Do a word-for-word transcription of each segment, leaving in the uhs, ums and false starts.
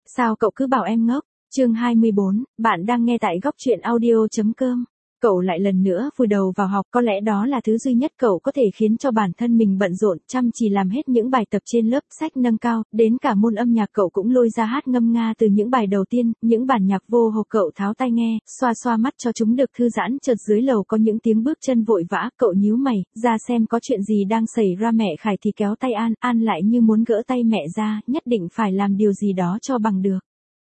Sao cậu cứ bảo em ngốc? Chương hai mươi bốn, bạn đang nghe tại góc truyện audio.com. Cậu lại lần nữa vùi đầu vào học, có lẽ đó là thứ duy nhất cậu có thể khiến cho bản thân mình bận rộn, chăm chỉ làm hết những bài tập trên lớp, sách nâng cao, đến cả môn âm nhạc cậu cũng lôi ra hát ngâm nga từ những bài đầu tiên, những bản nhạc vô hộp cậu tháo tai nghe, xoa xoa mắt cho chúng được thư giãn, chợt dưới lầu có những tiếng bước chân vội vã, cậu nhíu mày, ra xem có chuyện gì đang xảy ra. Mẹ Khải thì kéo tay An, An lại như muốn gỡ tay mẹ ra, nhất định phải làm điều gì đó cho bằng được.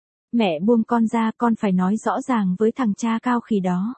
Mẹ buông con ra, con phải nói rõ ràng với thằng cha cao khỉ đó.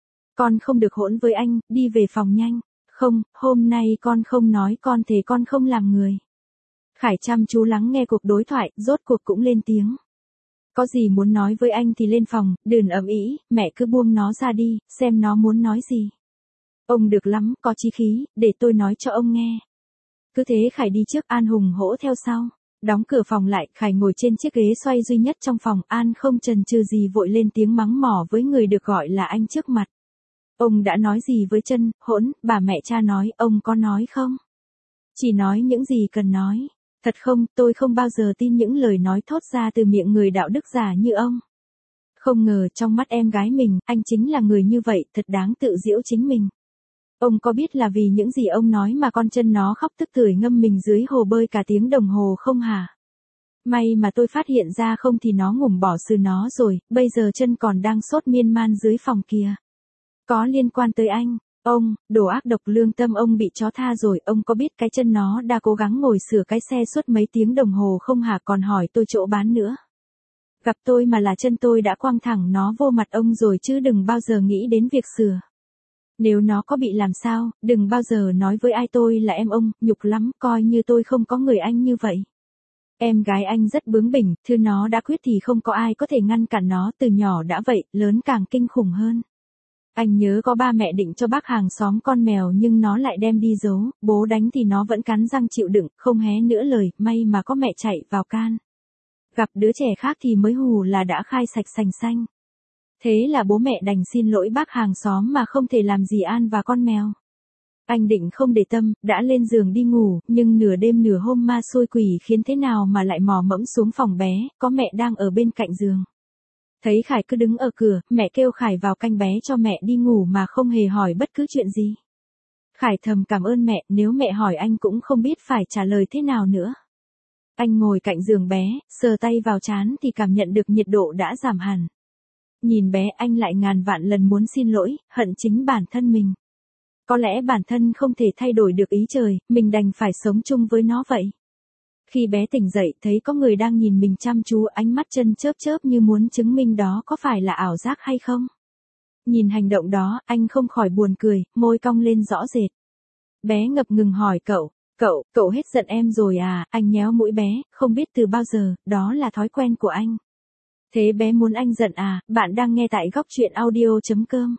Con không được hỗn với anh, đi về phòng nhanh. Không, hôm nay con không nói, con thề con không làm người. Khải chăm chú lắng nghe cuộc đối thoại, rốt cuộc cũng lên tiếng. Có gì muốn nói với anh thì lên phòng, đừng ầm ĩ, mẹ cứ buông nó ra đi, xem nó muốn nói gì. Ông được lắm, có chí khí, để tôi nói cho ông nghe. Cứ thế Khải đi trước, An hùng hổ theo sau. Đóng cửa phòng lại, Khải ngồi trên chiếc ghế xoay duy nhất trong phòng, An không chần chừ gì vội lên tiếng mắng mỏ với người được gọi là anh trước mặt. Ông đã nói gì với Trân, hỗn, bà mẹ cha nói, ông có nói không? Chỉ nói những gì cần nói. Thật không, tôi không bao giờ tin những lời nói thốt ra từ miệng người đạo đức giả như ông. Không ngờ trong mắt em gái mình, anh chính là người như vậy, thật đáng tự giễu chính mình. Ông có biết là vì những gì ông nói mà con Trân nó khóc tức tưởi ngâm mình dưới hồ bơi cả tiếng đồng hồ không hả? May mà tôi phát hiện ra, không thì nó ngủm bỏ xừ nó rồi, bây giờ Trân còn đang sốt miên man dưới phòng kia. Có liên quan tới anh, ông, đồ ác độc, lương tâm ông bị chó tha rồi, ông có biết cái Trân nó đã cố gắng ngồi sửa cái xe suốt mấy tiếng đồng hồ không hả, còn hỏi tôi chỗ bán nữa. Gặp tôi mà là Trân tôi đã quăng thẳng nó vô mặt ông rồi chứ đừng bao giờ nghĩ đến việc sửa. Nếu nó có bị làm sao, đừng bao giờ nói với ai tôi là em ông, nhục lắm, coi như tôi không có người anh như vậy. Em gái anh rất bướng bỉnh, thứ nó đã quyết thì không có ai có thể ngăn cản nó, từ nhỏ đã vậy, lớn càng kinh khủng hơn. Anh nhớ có ba mẹ định cho bác hàng xóm con mèo nhưng nó lại đem đi giấu, bố đánh thì nó vẫn cắn răng chịu đựng, không hé nữa lời, may mà có mẹ chạy vào can. Gặp đứa trẻ khác thì mới hù là đã khai sạch sành xanh. Thế là bố mẹ đành xin lỗi bác hàng xóm mà không thể làm gì An và con mèo. Anh định không để tâm, đã lên giường đi ngủ, nhưng nửa đêm nửa hôm ma xui quỷ khiến thế nào mà lại mò mẫm xuống phòng bé, có mẹ đang ở bên cạnh giường. Thấy Khải cứ đứng ở cửa, mẹ kêu Khải vào canh bé cho mẹ đi ngủ mà không hề hỏi bất cứ chuyện gì. Khải thầm cảm ơn mẹ, nếu mẹ hỏi anh cũng không biết phải trả lời thế nào nữa. Anh ngồi cạnh giường bé, sờ tay vào trán thì cảm nhận được nhiệt độ đã giảm hẳn. Nhìn bé, anh lại ngàn vạn lần muốn xin lỗi, hận chính bản thân mình. Có lẽ bản thân không thể thay đổi được ý trời, mình đành phải sống chung với nó vậy. Khi bé tỉnh dậy, thấy có người đang nhìn mình chăm chú, ánh mắt Trân chớp chớp như muốn chứng minh đó có phải là ảo giác hay không. Nhìn hành động đó, anh không khỏi buồn cười, môi cong lên rõ rệt. Bé ngập ngừng hỏi cậu, cậu, cậu hết giận em rồi à, anh nhéo mũi bé, không biết từ bao giờ, đó là thói quen của anh. Thế bé muốn anh giận à, bạn đang nghe tại góc truyện audio.com.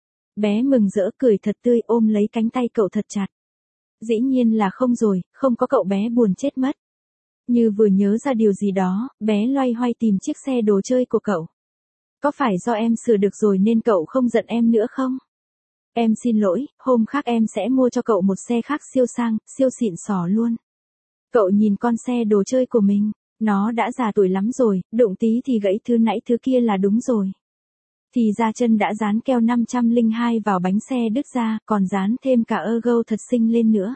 Bé mừng rỡ cười thật tươi, ôm lấy cánh tay cậu thật chặt. Dĩ nhiên là không rồi, không có cậu bé buồn chết mất. Như vừa nhớ ra điều gì đó, bé loay hoay tìm chiếc xe đồ chơi của cậu. Có phải do em sửa được rồi nên cậu không giận em nữa không? Em xin lỗi, hôm khác em sẽ mua cho cậu một xe khác siêu sang, siêu xịn sò luôn. Cậu nhìn con xe đồ chơi của mình, nó đã già tuổi lắm rồi, đụng tí thì gãy thứ nãy thứ kia là đúng rồi. Thì ra Trân đã dán keo năm trăm lẻ hai vào bánh xe đứt ra, còn dán thêm cả ergo thật xinh lên nữa.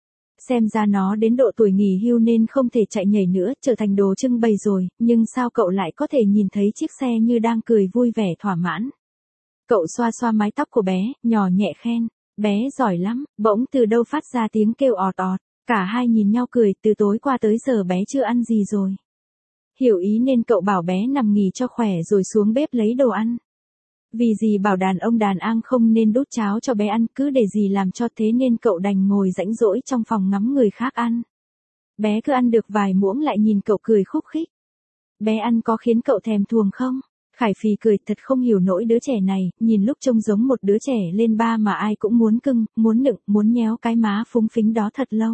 Xem ra nó đến độ tuổi nghỉ hưu nên không thể chạy nhảy nữa, trở thành đồ trưng bày rồi, nhưng sao cậu lại có thể nhìn thấy chiếc xe như đang cười vui vẻ thỏa mãn. Cậu xoa xoa mái tóc của bé, nhỏ nhẹ khen, bé giỏi lắm, bỗng từ đâu phát ra tiếng kêu ọt ọt, cả hai nhìn nhau cười, từ tối qua tới giờ bé chưa ăn gì rồi. Hiểu ý nên cậu bảo bé nằm nghỉ cho khỏe rồi xuống bếp lấy đồ ăn. Vì gì bảo đàn ông đàn an không nên đút cháo cho bé ăn, cứ để gì làm cho, thế nên cậu đành ngồi rãnh rỗi trong phòng ngắm người khác ăn. Bé cứ ăn được vài muỗng lại nhìn cậu cười khúc khích. Bé ăn có khiến cậu thèm thuồng không? Khải phì cười, thật không hiểu nổi đứa trẻ này, nhìn lúc trông giống một đứa trẻ lên ba mà ai cũng muốn cưng, muốn nựng, muốn nhéo cái má phúng phính đó thật lâu.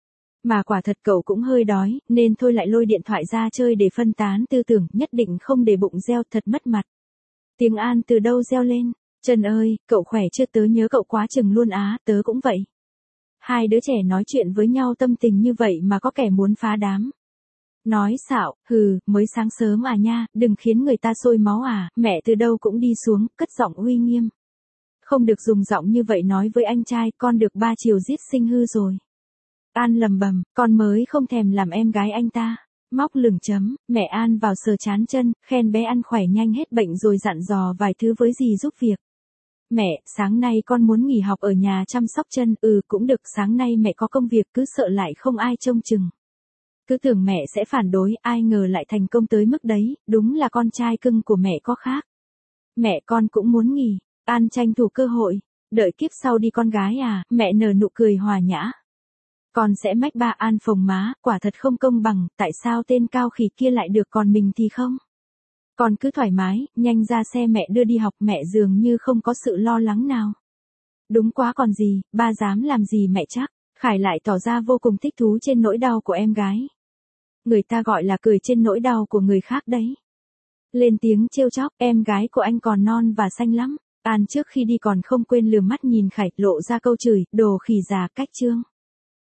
Mà quả thật cậu cũng hơi đói, nên thôi lại lôi điện thoại ra chơi để phân tán tư tưởng, nhất định không để bụng reo, thật mất mặt. Tiếng An từ đâu reo lên, Trân ơi, cậu khỏe chưa, tớ nhớ cậu quá chừng luôn á, tớ cũng vậy. Hai đứa trẻ nói chuyện với nhau tâm tình như vậy mà có kẻ muốn phá đám. Nói xạo, hừ, mới sáng sớm à nha, đừng khiến người ta sôi máu à, mẹ từ đâu cũng đi xuống, cất giọng uy nghiêm. Không được dùng giọng như vậy nói với anh trai, con được ba chiều giết sinh hư rồi. An lầm bầm, con mới không thèm làm em gái anh ta. Móc lửng chấm, mẹ An vào sờ chán chân, khen bé ăn khỏe nhanh hết bệnh rồi dặn dò vài thứ với dì giúp việc. Mẹ, sáng nay con muốn nghỉ học ở nhà chăm sóc chân, ừ cũng được, sáng nay mẹ có công việc cứ sợ lại không ai trông chừng. Cứ tưởng mẹ sẽ phản đối, ai ngờ lại thành công tới mức đấy, đúng là con trai cưng của mẹ có khác. Mẹ con cũng muốn nghỉ, An tranh thủ cơ hội, đợi kiếp sau đi con gái à, mẹ nở nụ cười hòa nhã. Con sẽ mách ba. An phồng má, quả thật không công bằng, tại sao tên cao khỉ kia lại được còn mình thì không? Con cứ thoải mái, nhanh ra xe mẹ đưa đi học, mẹ dường như không có sự lo lắng nào. Đúng quá còn gì, ba dám làm gì mẹ chắc. Khải lại tỏ ra vô cùng thích thú trên nỗi đau của em gái. Người ta gọi là cười trên nỗi đau của người khác đấy. Lên tiếng trêu chọc, em gái của anh còn non và xanh lắm. An trước khi đi còn không quên lườm mắt nhìn Khải, lộ ra câu chửi, đồ khỉ già cách trương.